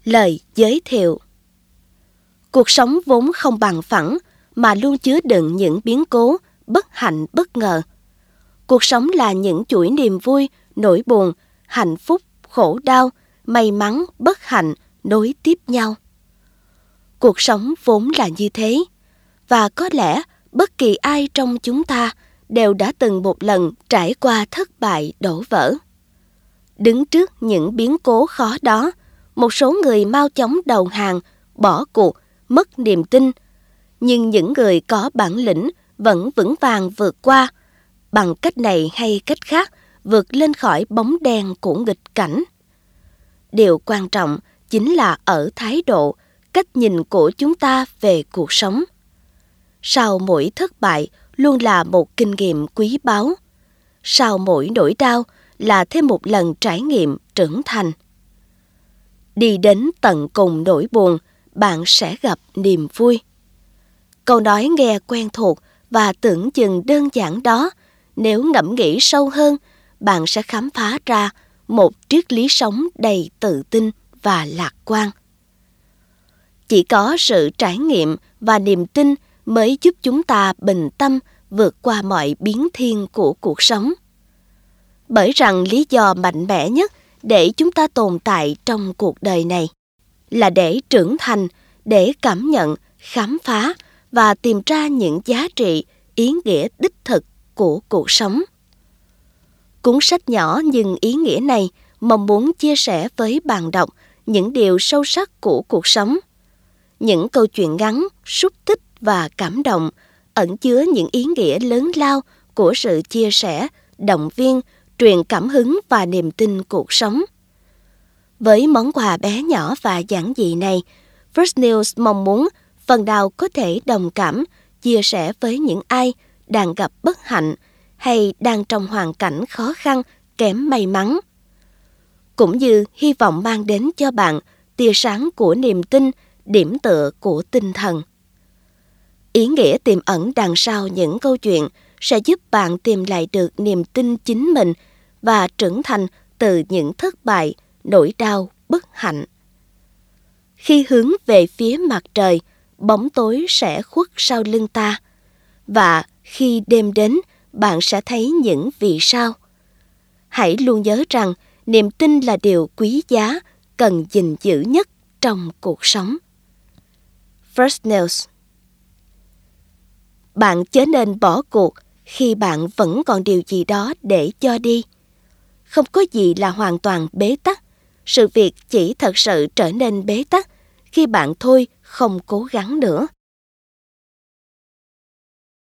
Lời giới thiệu. Cuộc sống vốn không bằng phẳng mà luôn chứa đựng những biến cố, bất hạnh bất ngờ. Cuộc sống là những chuỗi niềm vui, nỗi buồn, hạnh phúc, khổ đau, may mắn, bất hạnh nối tiếp nhau. Cuộc sống vốn là như thế, và có lẽ bất kỳ ai trong chúng ta đều đã từng một lần trải qua thất bại đổ vỡ. Đứng trước những biến cố khó đó, một số người mau chóng đầu hàng, bỏ cuộc, mất niềm tin. Nhưng những người có bản lĩnh vẫn vững vàng vượt qua, bằng cách này hay cách khác, vượt lên khỏi bóng đen của nghịch cảnh. Điều quan trọng chính là ở thái độ, cách nhìn của chúng ta về cuộc sống. Sau mỗi thất bại luôn là một kinh nghiệm quý báu. Sau mỗi nỗi đau là thêm một lần trải nghiệm trưởng thành. Đi đến tận cùng nỗi buồn, bạn sẽ gặp niềm vui. Câu nói nghe quen thuộc và tưởng chừng đơn giản đó, nếu ngẫm nghĩ sâu hơn, bạn sẽ khám phá ra một triết lý sống đầy tự tin và lạc quan. Chỉ có sự trải nghiệm và niềm tin mới giúp chúng ta bình tâm vượt qua mọi biến thiên của cuộc sống. Bởi rằng lý do mạnh mẽ nhất để chúng ta tồn tại trong cuộc đời này là để trưởng thành, để cảm nhận, khám phá và tìm ra những giá trị, ý nghĩa đích thực của cuộc sống. Cuốn sách nhỏ nhưng ý nghĩa này mong muốn chia sẻ với bạn đọc những điều sâu sắc của cuộc sống. Những câu chuyện ngắn, xúc tích và cảm động, ẩn chứa những ý nghĩa lớn lao của sự chia sẻ, động viên, truyền cảm hứng và niềm tin cuộc sống. Với món quà bé nhỏ và giản dị này, First News mong muốn phần nào có thể đồng cảm, chia sẻ với những ai đang gặp bất hạnh hay đang trong hoàn cảnh khó khăn, kém may mắn. Cũng như hy vọng mang đến cho bạn tia sáng của niềm tin, điểm tựa của tinh thần. Ý nghĩa tiềm ẩn đằng sau những câu chuyện sẽ giúp bạn tìm lại được niềm tin chính mình và trưởng thành từ những thất bại, nỗi đau, bất hạnh. Khi hướng về phía mặt trời, bóng tối sẽ khuất sau lưng ta. Và khi đêm đến, bạn sẽ thấy những vì sao. Hãy luôn nhớ rằng niềm tin là điều quý giá, cần gìn giữ nhất trong cuộc sống. First News. Bạn chớ nên bỏ cuộc khi bạn vẫn còn điều gì đó để cho đi. Không có gì là hoàn toàn bế tắc. Sự việc chỉ thật sự trở nên bế tắc khi bạn thôi không cố gắng nữa.